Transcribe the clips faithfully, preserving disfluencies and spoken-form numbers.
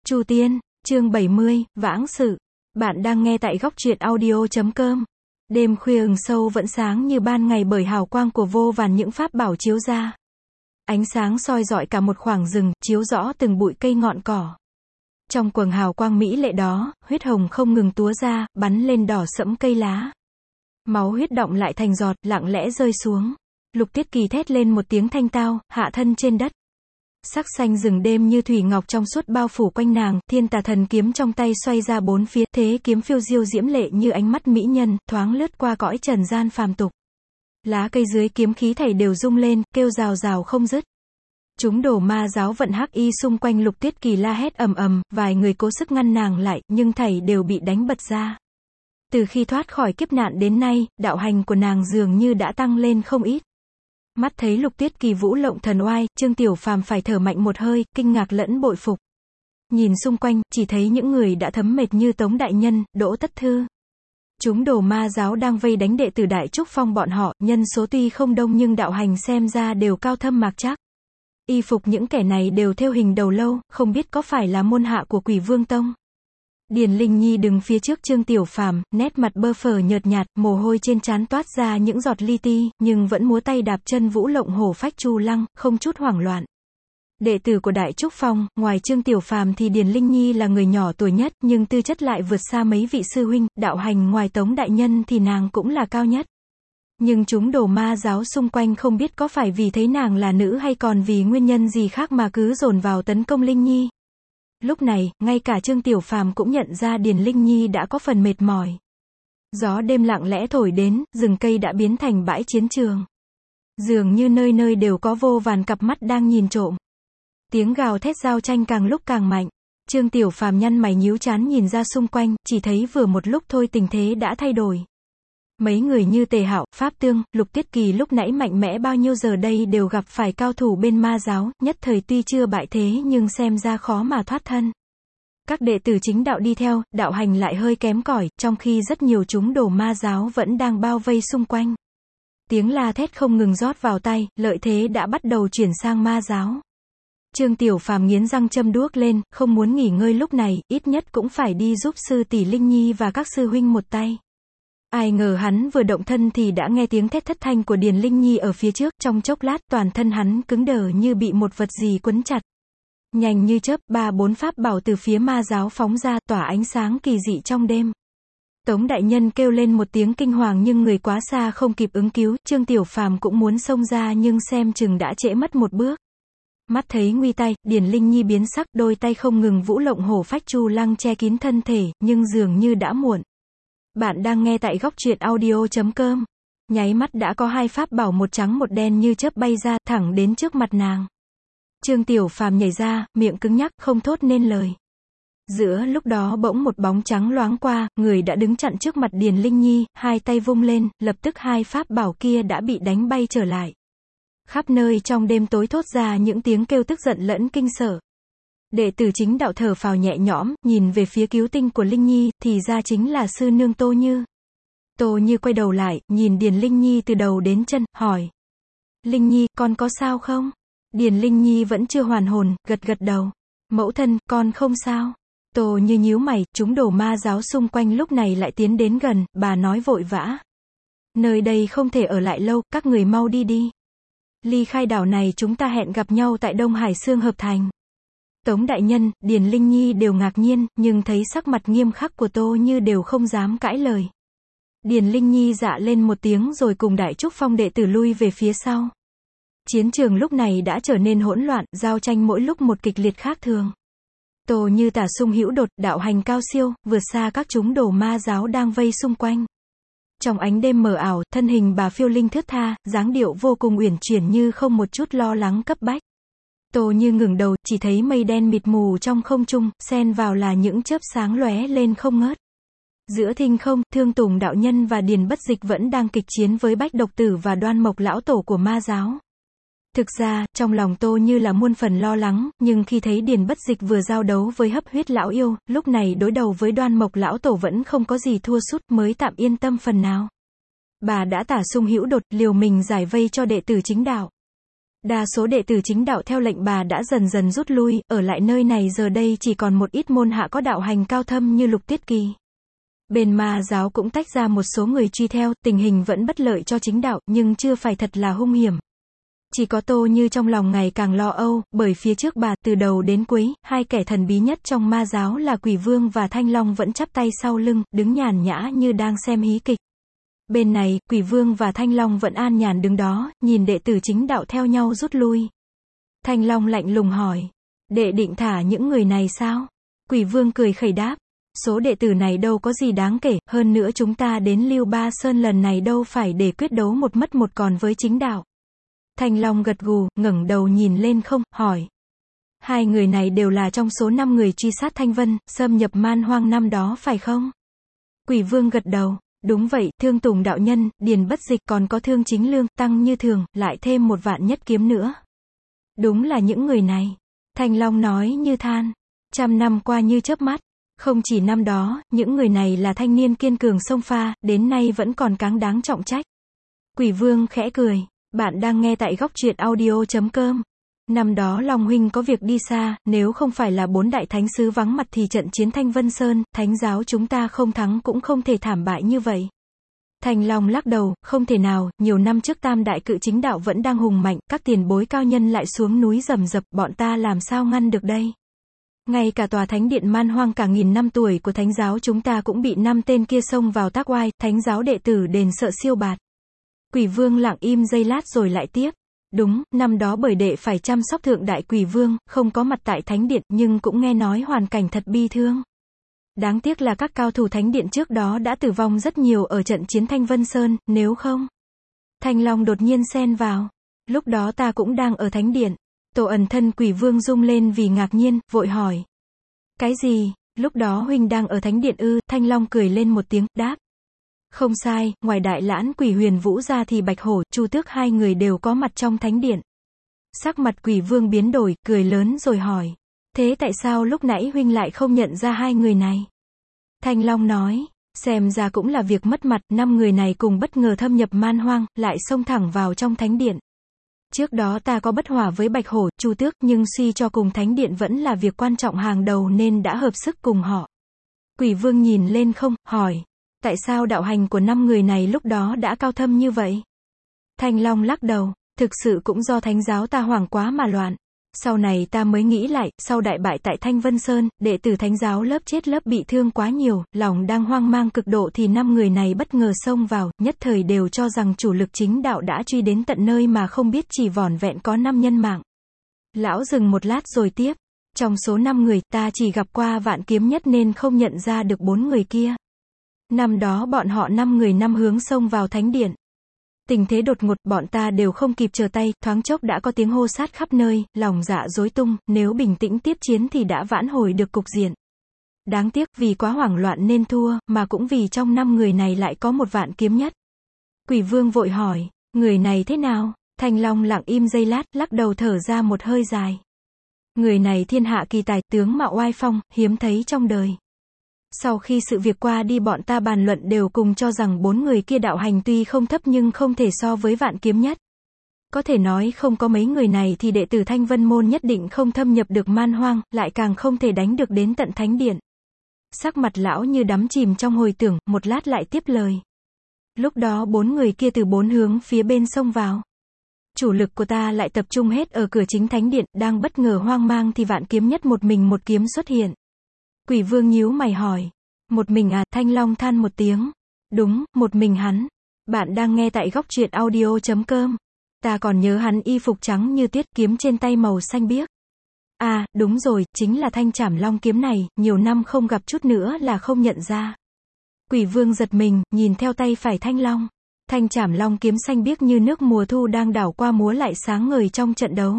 Chu Tiên, chương bảy mươi, Vãng sự. Bạn đang nghe tại góc truyện audio chấm com. Đêm khuya ừng sâu vẫn sáng như ban ngày bởi hào quang của vô vàn những pháp bảo chiếu ra. Ánh sáng soi rọi cả một khoảng rừng, chiếu rõ từng bụi cây ngọn cỏ. Trong quầng hào quang mỹ lệ đó, huyết hồng không ngừng túa ra, bắn lên đỏ sẫm cây lá. Máu huyết đọng lại thành giọt, lặng lẽ rơi xuống. Lục Tiết Kỳ thét lên một tiếng thanh tao, hạ thân trên đất. Sắc xanh rừng đêm như thủy ngọc trong suốt bao phủ quanh nàng, thiên tà thần kiếm trong tay xoay ra bốn phía, thế kiếm phiêu diêu diễm lệ như ánh mắt mỹ nhân, thoáng lướt qua cõi trần gian phàm tục. Lá cây dưới kiếm khí thảy đều rung lên, kêu rào rào không dứt. Chúng đồ ma giáo vận hắc y xung quanh Lục Tiết Kỳ la hét ầm ầm, vài người cố sức ngăn nàng lại, nhưng thảy đều bị đánh bật ra. Từ khi thoát khỏi kiếp nạn đến nay, đạo hành của nàng dường như đã tăng lên không ít. Mắt thấy Lục Tiết Kỳ vũ lộng thần oai, Trương Tiểu Phàm phải thở mạnh một hơi, kinh ngạc lẫn bội phục. Nhìn xung quanh, chỉ thấy những người đã thấm mệt như Tống Đại Nhân, Đỗ Tất Thư. Chúng đồ ma giáo đang vây đánh đệ tử Đại Trúc Phong bọn họ, nhân số tuy không đông nhưng đạo hành xem ra đều cao thâm mạc trác. Y phục những kẻ này đều thêu hình đầu lâu, không biết có phải là môn hạ của Quỷ Vương Tông. Điền Linh Nhi đứng phía trước Trương Tiểu Phàm, nét mặt bơ phờ nhợt nhạt, mồ hôi trên trán toát ra những giọt li ti, nhưng vẫn múa tay đạp chân vũ lộng hổ phách chu lăng, không chút hoảng loạn. Đệ tử của Đại Trúc Phong, ngoài Trương Tiểu Phàm thì Điền Linh Nhi là người nhỏ tuổi nhất, nhưng tư chất lại vượt xa mấy vị sư huynh, đạo hành ngoài Tống Đại Nhân thì nàng cũng là cao nhất. Nhưng chúng đồ ma giáo xung quanh không biết có phải vì thấy nàng là nữ hay còn vì nguyên nhân gì khác mà cứ dồn vào tấn công Linh Nhi. Lúc này, ngay cả Trương Tiểu Phàm cũng nhận ra Điền Linh Nhi đã có phần mệt mỏi. Gió đêm lặng lẽ thổi đến, rừng cây đã biến thành bãi chiến trường. Dường như nơi nơi đều có vô vàn cặp mắt đang nhìn trộm. Tiếng gào thét giao tranh càng lúc càng mạnh. Trương Tiểu Phàm nhăn mày nhíu trán nhìn ra xung quanh, chỉ thấy vừa một lúc thôi tình thế đã thay đổi. Mấy người như Tề Hạo, Pháp Tương, Lục Tiết Kỳ lúc nãy mạnh mẽ bao nhiêu giờ đây đều gặp phải cao thủ bên ma giáo, nhất thời tuy chưa bại thế nhưng xem ra khó mà thoát thân. Các đệ tử chính đạo đi theo, đạo hành lại hơi kém cỏi, trong khi rất nhiều chúng đồ ma giáo vẫn đang bao vây xung quanh. Tiếng la thét không ngừng rót vào tai, lợi thế đã bắt đầu chuyển sang ma giáo. Trương Tiểu Phàm nghiến răng châm đuốc lên, không muốn nghỉ ngơi lúc này, ít nhất cũng phải đi giúp sư tỷ Linh Nhi và các sư huynh một tay. Ai ngờ hắn vừa động thân thì đã nghe tiếng thét thất thanh của Điền Linh Nhi ở phía trước, trong chốc lát toàn thân hắn cứng đờ như bị một vật gì quấn chặt. Nhanh như chớp, ba bốn pháp bảo từ phía ma giáo phóng ra, tỏa ánh sáng kỳ dị trong đêm. Tống Đại Nhân kêu lên một tiếng kinh hoàng nhưng người quá xa không kịp ứng cứu, Trương Tiểu Phàm cũng muốn xông ra nhưng xem chừng đã trễ mất một bước. Mắt thấy nguy tai, Điền Linh Nhi biến sắc, đôi tay không ngừng vũ lộng hổ phách chu lăng che kín thân thể, nhưng dường như đã muộn. Bạn đang nghe tại góc truyện audio chấm com. Nháy mắt đã có hai pháp bảo một trắng một đen như chớp bay ra, thẳng đến trước mặt nàng. Trương Tiểu Phàm nhảy ra, miệng cứng nhắc, không thốt nên lời. Giữa lúc đó bỗng một bóng trắng loáng qua, người đã đứng chặn trước mặt Điền Linh Nhi, hai tay vung lên, lập tức hai pháp bảo kia đã bị đánh bay trở lại. Khắp nơi trong đêm tối thốt ra những tiếng kêu tức giận lẫn kinh sợ. Đệ tử chính đạo thở phào nhẹ nhõm, nhìn về phía cứu tinh của Linh Nhi, thì ra chính là sư nương Tô Như. Tô Như quay đầu lại, nhìn Điền Linh Nhi từ đầu đến chân, hỏi. Linh Nhi, con có sao không? Điền Linh Nhi vẫn chưa hoàn hồn, gật gật đầu. Mẫu thân, con không sao. Tô Như nhíu mày, chúng đồ ma giáo xung quanh lúc này lại tiến đến gần, bà nói vội vã. Nơi đây không thể ở lại lâu, các người mau đi đi. Ly khai đảo này chúng ta hẹn gặp nhau tại Đông Hải Xương Hợp Thành. Tống Đại Nhân, Điền Linh Nhi đều ngạc nhiên, nhưng thấy sắc mặt nghiêm khắc của Tô Như đều không dám cãi lời. Điền Linh Nhi dạ lên một tiếng rồi cùng Đại Trúc Phong đệ tử lui về phía sau. Chiến trường lúc này đã trở nên hỗn loạn, giao tranh mỗi lúc một kịch liệt khác thường. Tô Như tả sung hữu đột, đạo hành cao siêu, vượt xa các chúng đồ ma giáo đang vây xung quanh. Trong ánh đêm mờ ảo, thân hình bà phiêu linh thướt tha, dáng điệu vô cùng uyển chuyển như không một chút lo lắng cấp bách. Tô Như ngừng đầu, chỉ thấy mây đen mịt mù trong không trung, xen vào là những chớp sáng lóe lên không ngớt. Giữa thinh không, Thương Tùng đạo nhân và Điền Bất Dịch vẫn đang kịch chiến với Bách Độc Tử và Đoan Mộc lão tổ của ma giáo. Thực ra, trong lòng Tô Như là muôn phần lo lắng, nhưng khi thấy Điền Bất Dịch vừa giao đấu với Hấp Huyết lão yêu, lúc này đối đầu với Đoan Mộc lão tổ vẫn không có gì thua sút, mới tạm yên tâm phần nào. Bà đã tả sung hữu đột, liều mình giải vây cho đệ tử chính đạo. Đa số đệ tử chính đạo theo lệnh bà đã dần dần rút lui, ở lại nơi này giờ đây chỉ còn một ít môn hạ có đạo hành cao thâm như Lục Tiết Kỳ. Bên ma giáo cũng tách ra một số người truy theo, tình hình vẫn bất lợi cho chính đạo, nhưng chưa phải thật là hung hiểm. Chỉ có Tô Như trong lòng ngày càng lo âu, bởi phía trước bà, từ đầu đến cuối, hai kẻ thần bí nhất trong ma giáo là Quỷ Vương và Thanh Long vẫn chắp tay sau lưng, đứng nhàn nhã như đang xem hí kịch. Bên này, Quỷ Vương và Thanh Long vẫn an nhàn đứng đó, nhìn đệ tử chính đạo theo nhau rút lui. Thanh Long lạnh lùng hỏi, đệ định thả những người này sao? Quỷ Vương cười khẩy đáp, số đệ tử này đâu có gì đáng kể, hơn nữa chúng ta đến Lưu Ba Sơn lần này đâu phải để quyết đấu một mất một còn với chính đạo. Thanh Long gật gù, ngẩng đầu nhìn lên không, hỏi. Hai người này đều là trong số năm người truy sát Thanh Vân, xâm nhập Man Hoang năm đó phải không? Quỷ Vương gật đầu, đúng vậy, Thương Tùng đạo nhân, Điền Bất Dịch còn có Thương Chính Lương, Tăng Như Thường, lại thêm một vạn nhất kiếm nữa. Đúng là những người này. Thanh Long nói như than. Trăm năm qua như chớp mắt. Không chỉ năm đó, những người này là thanh niên kiên cường xông pha, đến nay vẫn còn cáng đáng trọng trách. Quỷ Vương khẽ cười. Bạn đang nghe tại góc truyện audio chấm com. Năm đó Long huynh có việc đi xa, nếu không phải là bốn đại thánh sứ vắng mặt thì trận chiến Thanh Vân Sơn, thánh giáo chúng ta không thắng cũng không thể thảm bại như vậy. Thanh Long lắc đầu, không thể nào, nhiều năm trước tam đại cự chính đạo vẫn đang hùng mạnh, các tiền bối cao nhân lại xuống núi rầm rập, bọn ta làm sao ngăn được đây? Ngay cả tòa thánh điện Man Hoang cả nghìn năm tuổi của thánh giáo chúng ta cũng bị năm tên kia xông vào tác oai, thánh giáo đệ tử đền sợ siêu bạt. Quỷ Vương lặng im giây lát rồi lại tiếp. Đúng, năm đó bởi đệ phải chăm sóc thượng đại Quỷ Vương, không có mặt tại thánh điện, nhưng cũng nghe nói hoàn cảnh thật bi thương. Đáng tiếc là các cao thủ thánh điện trước đó đã tử vong rất nhiều ở trận chiến Thanh Vân Sơn, nếu không. Thanh Long đột nhiên xen vào. Lúc đó ta cũng đang ở thánh điện. Tổ ẩn thân Quỷ Vương rung lên vì ngạc nhiên, vội hỏi. Cái gì, lúc đó huynh đang ở thánh điện ư? Thanh Long cười lên một tiếng, đáp. Không sai, ngoài Đại Lãn Quỷ Huyền Vũ ra thì Bạch Hổ, Chu Tước hai người đều có mặt trong thánh điện. Sắc mặt Quỷ Vương biến đổi, cười lớn rồi hỏi. Thế tại sao lúc nãy huynh lại không nhận ra hai người này? Thanh Long nói, xem ra cũng là việc mất mặt, năm người này cùng bất ngờ thâm nhập Man Hoang, lại xông thẳng vào trong thánh điện. Trước đó ta có bất hòa với Bạch Hổ, Chu Tước, nhưng suy cho cùng thánh điện vẫn là việc quan trọng hàng đầu nên đã hợp sức cùng họ. Quỷ Vương nhìn lên không, hỏi. Tại sao đạo hành của năm người này lúc đó đã cao thâm như vậy? Thanh Long lắc đầu, thực sự cũng do thánh giáo ta hoảng quá mà loạn. Sau này ta mới nghĩ lại, sau đại bại tại Thanh Vân Sơn, đệ tử thánh giáo lớp chết lớp bị thương quá nhiều, lòng đang hoang mang cực độ thì năm người này bất ngờ xông vào, nhất thời đều cho rằng chủ lực chính đạo đã truy đến tận nơi mà không biết chỉ vỏn vẹn có năm nhân mạng. Lão dừng một lát rồi tiếp, trong số năm người ta chỉ gặp qua Vạn Kiếm Nhất nên không nhận ra được bốn người kia. Năm đó bọn họ năm người năm hướng xông vào thánh điện. Tình thế đột ngột, bọn ta đều không kịp trở tay, thoáng chốc đã có tiếng hô sát khắp nơi, lòng dạ rối tung, nếu bình tĩnh tiếp chiến thì đã vãn hồi được cục diện. Đáng tiếc, vì quá hoảng loạn nên thua, mà cũng vì trong năm người này lại có một Vạn Kiếm Nhất. Quỷ Vương vội hỏi, người này thế nào? Thanh Long lặng im giây lát, lắc đầu thở ra một hơi dài. Người này thiên hạ kỳ tài, tướng mạo oai phong, hiếm thấy trong đời. Sau khi sự việc qua đi bọn ta bàn luận đều cùng cho rằng bốn người kia đạo hành tuy không thấp nhưng không thể so với Vạn Kiếm Nhất. Có thể nói không có mấy người này thì đệ tử Thanh Vân Môn nhất định không thâm nhập được Man Hoang, lại càng không thể đánh được đến tận thánh điện. Sắc mặt lão như đắm chìm trong hồi tưởng, một lát lại tiếp lời. Lúc đó bốn người kia từ bốn hướng phía bên sông vào. Chủ lực của ta lại tập trung hết ở cửa chính thánh điện, đang bất ngờ hoang mang thì Vạn Kiếm Nhất một mình một kiếm xuất hiện. Quỷ Vương nhíu mày hỏi. Một mình à? Thanh Long than một tiếng. Đúng, một mình hắn. Bạn đang nghe tại góc truyện audio chấm com. Ta còn nhớ hắn y phục trắng như tuyết, kiếm trên tay màu xanh biếc. À, đúng rồi, chính là thanh trảm long kiếm này, nhiều năm không gặp chút nữa là không nhận ra. Quỷ Vương giật mình, nhìn theo tay phải Thanh Long. Thanh trảm long kiếm xanh biếc như nước mùa thu đang đảo qua múa lại sáng ngời trong trận đấu.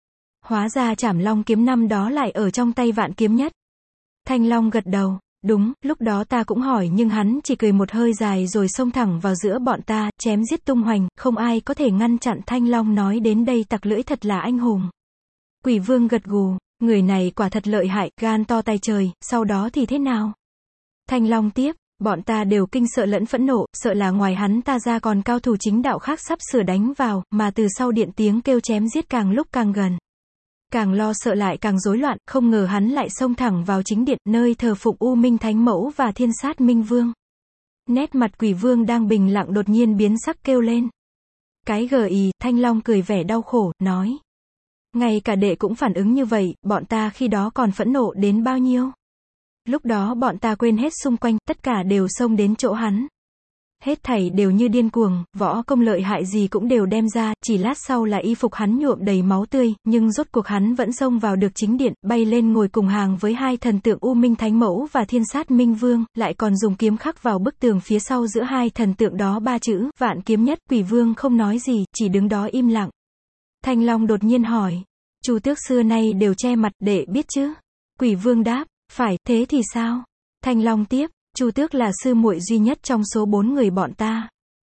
Hóa ra trảm long kiếm năm đó lại ở trong tay Vạn Kiếm Nhất. Thanh Long gật đầu, đúng, lúc đó ta cũng hỏi nhưng hắn chỉ cười một hơi dài rồi xông thẳng vào giữa bọn ta, chém giết tung hoành, không ai có thể ngăn chặn. Thanh Long nói đến đây tặc lưỡi, thật là anh hùng. Quỷ Vương gật gù, người này quả thật lợi hại, gan to tay trời, sau đó thì thế nào? Thanh Long tiếp, Bọn ta đều kinh sợ lẫn phẫn nộ, sợ là ngoài hắn ta ra còn cao thủ chính đạo khác sắp sửa đánh vào, mà từ sau điện tiếng kêu chém giết càng lúc càng gần. Càng lo sợ lại càng rối loạn, không ngờ hắn lại xông thẳng vào chính điện, nơi thờ phụng U Minh Thánh Mẫu và Thiên Sát Minh Vương. Nét mặt Quỷ Vương đang bình lặng đột nhiên biến sắc kêu lên. Cái gờ ì, Thanh Long cười vẻ đau khổ, nói. Ngay cả đệ cũng phản ứng như vậy, bọn ta khi đó còn phẫn nộ đến bao nhiêu. Lúc đó bọn ta quên hết xung quanh, tất cả đều xông đến chỗ hắn. Hết thảy đều như điên cuồng, võ công lợi hại gì cũng đều đem ra, chỉ lát sau là y phục hắn nhuộm đầy máu tươi, nhưng rốt cuộc hắn vẫn xông vào được chính điện, bay lên ngồi cùng hàng với hai thần tượng U Minh Thánh Mẫu và Thiên Sát Minh Vương, lại còn dùng kiếm khắc vào bức tường phía sau giữa hai thần tượng đó ba chữ, Vạn Kiếm Nhất. Quỷ Vương không nói gì, chỉ đứng đó im lặng. Thanh Long đột nhiên hỏi, Chu Tước xưa nay đều che mặt, đệ biết chứ? Quỷ Vương đáp, phải, thế thì sao? Thanh Long tiếp, Chu Tước là sư muội duy nhất trong số bốn người bọn ta.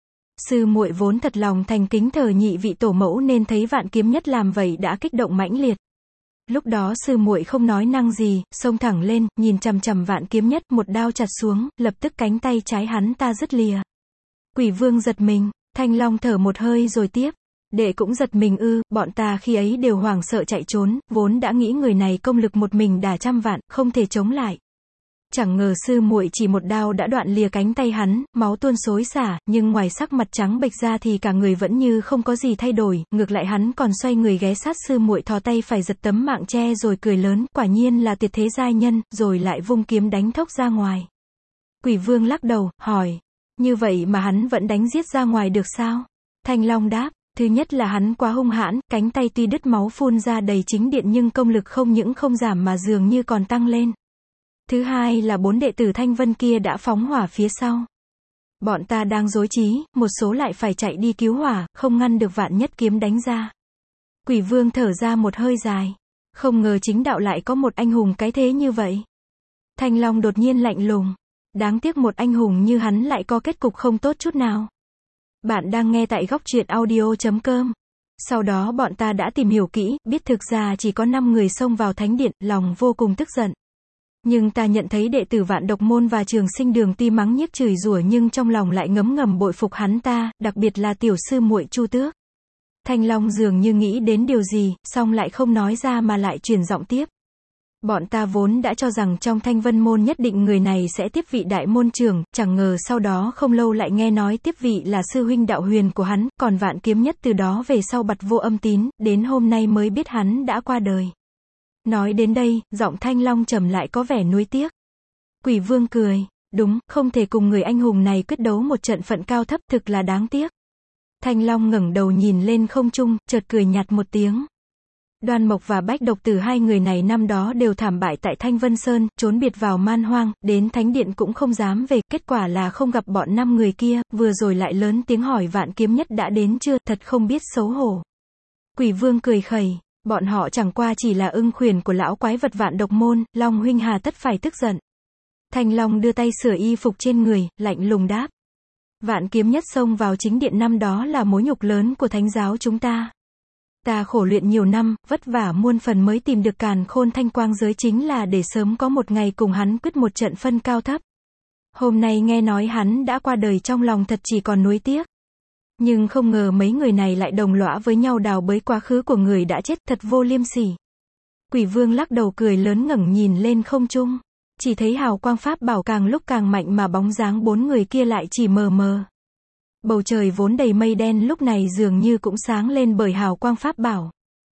Sư muội vốn thật lòng thành kính thờ nhị vị tổ mẫu nên thấy Vạn Kiếm Nhất làm vậy đã kích động mãnh liệt. Lúc đó sư muội không nói năng gì, xông thẳng lên, nhìn chằm chằm Vạn Kiếm Nhất, một đao chặt xuống, lập tức cánh tay trái hắn ta đứt lìa. Quỷ Vương giật mình, Thanh Long thở một hơi rồi tiếp. Đệ cũng giật mình ư, bọn ta khi ấy đều hoảng sợ chạy trốn, vốn đã nghĩ người này công lực một mình đả trăm vạn, không thể chống lại. Chẳng ngờ sư muội chỉ một đao đã đoạn lìa cánh tay hắn, máu tuôn xối xả, nhưng ngoài sắc mặt trắng bệch ra thì cả người vẫn như không có gì thay đổi, ngược lại hắn còn xoay người ghé sát sư muội, thò tay phải giật tấm mạng che rồi cười lớn, quả nhiên là tuyệt thế giai nhân, rồi lại vung kiếm đánh thốc ra ngoài. Quỷ Vương lắc đầu, hỏi, như vậy mà hắn vẫn đánh giết ra ngoài được sao? Thanh Long đáp, thứ nhất là hắn quá hung hãn, cánh tay tuy đứt máu phun ra đầy chính điện nhưng công lực không những không giảm mà dường như còn tăng lên. Thứ hai là bốn đệ tử Thanh Vân kia đã phóng hỏa phía sau. Bọn ta đang rối trí, một số lại phải chạy đi cứu hỏa, không ngăn được Vạn Nhất kiếm đánh ra. Quỷ Vương thở ra một hơi dài. Không ngờ chính đạo lại có một anh hùng cái thế như vậy. Thanh Long đột nhiên lạnh lùng. Đáng tiếc một anh hùng như hắn lại có kết cục không tốt chút nào. Bạn đang nghe tại góc truyện audio chấm com. Sau đó bọn ta đã tìm hiểu kỹ, biết thực ra chỉ có năm người xông vào thánh điện, lòng vô cùng tức giận. Nhưng ta nhận thấy đệ tử Vạn Độc Môn và Trường Sinh Đường tuy mắng nhiếc chửi rủa nhưng trong lòng lại ngấm ngầm bội phục hắn ta, đặc biệt là tiểu sư muội Chu Tước. Thanh Long dường như nghĩ đến điều gì, song lại không nói ra mà lại chuyển giọng tiếp. Bọn ta vốn đã cho rằng trong Thanh Vân Môn nhất định người này sẽ tiếp vị đại môn trưởng, chẳng ngờ sau đó không lâu lại nghe nói tiếp vị là sư huynh Đạo Huyền của hắn, còn Vạn Kiếm Nhất từ đó về sau bặt vô âm tín, đến hôm nay mới biết hắn đã qua đời. Nói đến đây, giọng Thanh Long trầm lại có vẻ nuối tiếc. Quỷ Vương cười, đúng, không thể cùng người anh hùng này quyết đấu một trận phận cao thấp, thực là đáng tiếc. Thanh Long ngẩng đầu nhìn lên không trung, chợt cười nhạt một tiếng. Đoan Mộc và Bách Độc Tử hai người này năm đó đều thảm bại tại Thanh Vân Sơn, trốn biệt vào man hoang, đến thánh điện cũng không dám về, kết quả là không gặp bọn năm người kia, vừa rồi lại lớn tiếng hỏi Vạn Kiếm Nhất đã đến chưa, thật không biết xấu hổ. Quỷ Vương cười khẩy, bọn họ chẳng qua chỉ là ưng khuyển của lão quái vật Vạn Độc Môn, Long huynh hà tất phải tức giận. Thanh Long đưa tay sửa y phục trên người, lạnh lùng đáp. Vạn Kiếm Nhất xông vào chính điện năm đó là mối nhục lớn của thánh giáo chúng ta. Ta khổ luyện nhiều năm, vất vả muôn phần mới tìm được Càn Khôn Thanh Quang giới chính là để sớm có một ngày cùng hắn quyết một trận phân cao thấp. Hôm nay nghe nói hắn đã qua đời trong lòng thật chỉ còn nuối tiếc. Nhưng không ngờ mấy người này lại đồng lõa với nhau đào bới quá khứ của người đã chết, thật vô liêm sỉ. Quỷ Vương lắc đầu cười lớn ngẩng nhìn lên không trung. Chỉ thấy hào quang pháp bảo càng lúc càng mạnh mà bóng dáng bốn người kia lại chỉ mờ mờ. Bầu trời vốn đầy mây đen lúc này dường như cũng sáng lên bởi hào quang pháp bảo.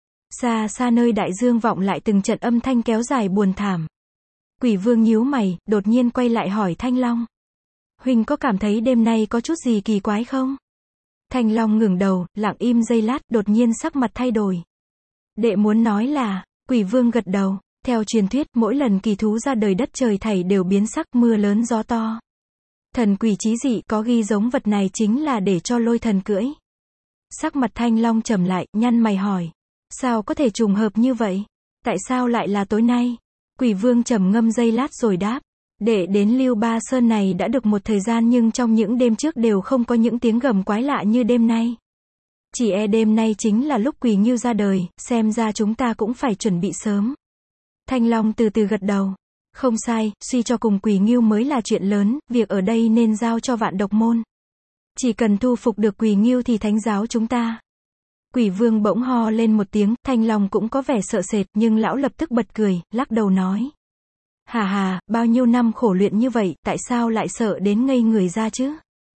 Xa xa nơi đại dương vọng lại từng trận âm thanh kéo dài buồn thảm. Quỷ Vương nhíu mày, đột nhiên quay lại hỏi Thanh Long. Huynh có cảm thấy đêm nay có chút gì kỳ quái không? Thanh Long ngẩng đầu, lặng im giây lát, đột nhiên sắc mặt thay đổi. Đệ muốn nói là, Quỷ Vương gật đầu, theo truyền thuyết, mỗi lần kỳ thú ra đời đất trời thảy đều biến sắc, mưa lớn gió to. Thần quỷ chí dị có ghi giống vật này chính là để cho lôi thần cưỡi. Sắc mặt Thanh Long trầm lại, nhăn mày hỏi. Sao có thể trùng hợp như vậy? Tại sao lại là tối nay? Quỷ Vương trầm ngâm giây lát rồi đáp. Đệ đến Lưu Ba Sơn này đã được một thời gian nhưng trong những đêm trước đều không có những tiếng gầm quái lạ như đêm nay. Chỉ e đêm nay chính là lúc Quỷ Ngưu ra đời, xem ra chúng ta cũng phải chuẩn bị sớm. Thanh Long từ từ gật đầu. Không sai, suy cho cùng Quỷ Ngưu mới là chuyện lớn, việc ở đây nên giao cho Vạn Độc Môn. Chỉ cần thu phục được Quỷ Ngưu thì thánh giáo chúng ta. Quỷ Vương bỗng ho lên một tiếng, Thanh Long cũng có vẻ sợ sệt, nhưng lão lập tức bật cười, lắc đầu nói. Hà hà, bao nhiêu năm khổ luyện như vậy, tại sao lại sợ đến ngây người ra chứ?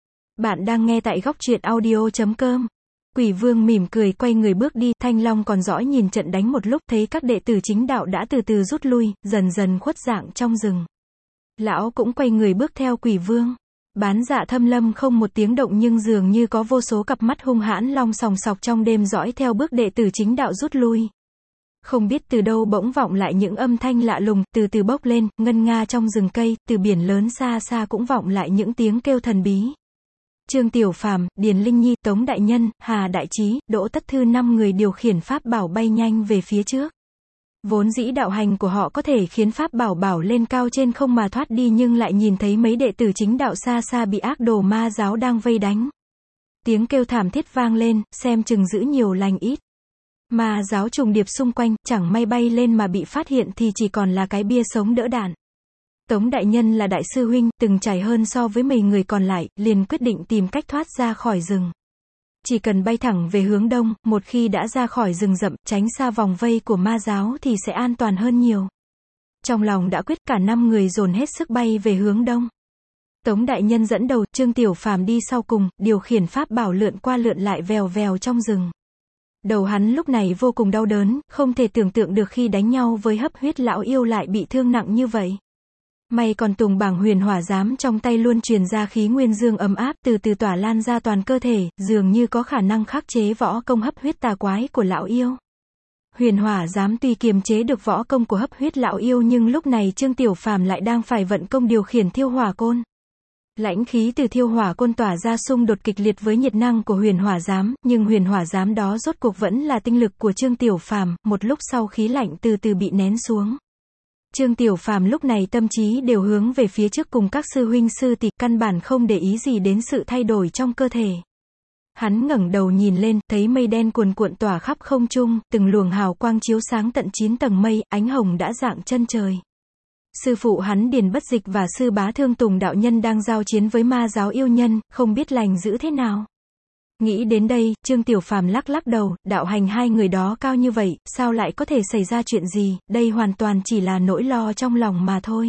Bạn đang nghe tại góc truyện audio chấm com. Quỷ Vương mỉm cười quay người bước đi, Thanh Long còn dõi nhìn trận đánh một lúc, thấy các đệ tử chính đạo đã từ từ rút lui, dần dần khuất dạng trong rừng. Lão cũng quay người bước theo Quỷ Vương. Bán Dạ Thâm Lâm không một tiếng động nhưng dường như có vô số cặp mắt hung hãn long sòng sọc trong đêm dõi theo bước đệ tử chính đạo rút lui. Không biết từ đâu bỗng vọng lại những âm thanh lạ lùng, từ từ bốc lên, ngân nga trong rừng cây, từ biển lớn xa xa cũng vọng lại những tiếng kêu thần bí. Trương Tiểu Phàm, Điền Linh Nhi, Tống Đại Nhân, Hà Đại Trí, Đỗ Tất Thư năm người điều khiển pháp bảo bay nhanh về phía trước. Vốn dĩ đạo hành của họ có thể khiến pháp bảo bảo lên cao trên không mà thoát đi nhưng lại nhìn thấy mấy đệ tử chính đạo xa xa bị ác đồ ma giáo đang vây đánh. Tiếng kêu thảm thiết vang lên, xem chừng giữ nhiều lành ít. Ma giáo trùng điệp xung quanh, chẳng may bay lên mà bị phát hiện thì chỉ còn là cái bia sống đỡ đạn. Tống Đại Nhân là đại sư huynh, từng trải hơn so với mấy người còn lại, liền quyết định tìm cách thoát ra khỏi rừng. Chỉ cần bay thẳng về hướng đông, một khi đã ra khỏi rừng rậm, tránh xa vòng vây của ma giáo thì sẽ an toàn hơn nhiều. Trong lòng đã quyết, cả năm người dồn hết sức bay về hướng đông. Tống Đại Nhân dẫn đầu, Trương Tiểu Phàm đi sau cùng, điều khiển pháp bảo lượn qua lượn lại vèo vèo trong rừng. Đầu hắn lúc này vô cùng đau đớn, không thể tưởng tượng được khi đánh nhau với Hấp Huyết lão yêu lại bị thương nặng như vậy. May còn Tùng Bảng Huyền Hỏa Giám trong tay luôn truyền ra khí nguyên dương ấm áp từ từ tỏa lan ra toàn cơ thể, dường như có khả năng khắc chế võ công hấp huyết tà quái của lão yêu. Huyền Hỏa Giám tuy kiềm chế được võ công của Hấp Huyết lão yêu nhưng lúc này Trương Tiểu Phàm lại đang phải vận công điều khiển Thiêu Hỏa Côn. Lãnh khí từ Thiêu Hỏa Côn tỏa ra xung đột kịch liệt với nhiệt năng của Huyền Hỏa Giám, nhưng Huyền Hỏa Giám đó rốt cuộc vẫn là tinh lực của Trương Tiểu Phàm, một lúc sau khí lạnh từ từ bị nén xuống. Trương Tiểu Phàm lúc này tâm trí đều hướng về phía trước cùng các sư huynh sư tỷ, căn bản không để ý gì đến sự thay đổi trong cơ thể. Hắn ngẩng đầu nhìn lên, thấy mây đen cuồn cuộn tỏa khắp không trung, từng luồng hào quang chiếu sáng tận chín tầng mây, ánh hồng đã rạng chân trời. Sư phụ hắn Điền Bất Dịch và sư bá Thương Tùng đạo nhân đang giao chiến với ma giáo yêu nhân, không biết lành dữ thế nào. Nghĩ đến đây, Trương Tiểu Phàm lắc lắc đầu, đạo hành hai người đó cao như vậy, sao lại có thể xảy ra chuyện gì, đây hoàn toàn chỉ là nỗi lo trong lòng mà thôi.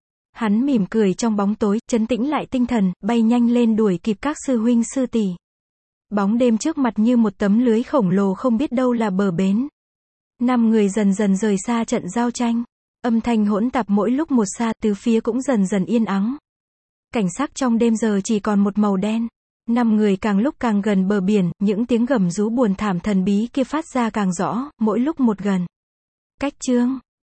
Hắn mỉm cười trong bóng tối, trấn tĩnh lại tinh thần, bay nhanh lên đuổi kịp các sư huynh sư tỷ. Bóng đêm trước mặt như một tấm lưới khổng lồ không biết đâu là bờ bến. Năm người dần dần rời xa trận giao tranh. Âm thanh hỗn tạp mỗi lúc một xa, tứ phía cũng dần dần yên ắng. Cảnh sắc trong đêm giờ chỉ còn một màu đen. Năm người càng lúc càng gần bờ biển, những tiếng gầm rú buồn thảm thần bí kia phát ra càng rõ, mỗi lúc một gần. Cách chương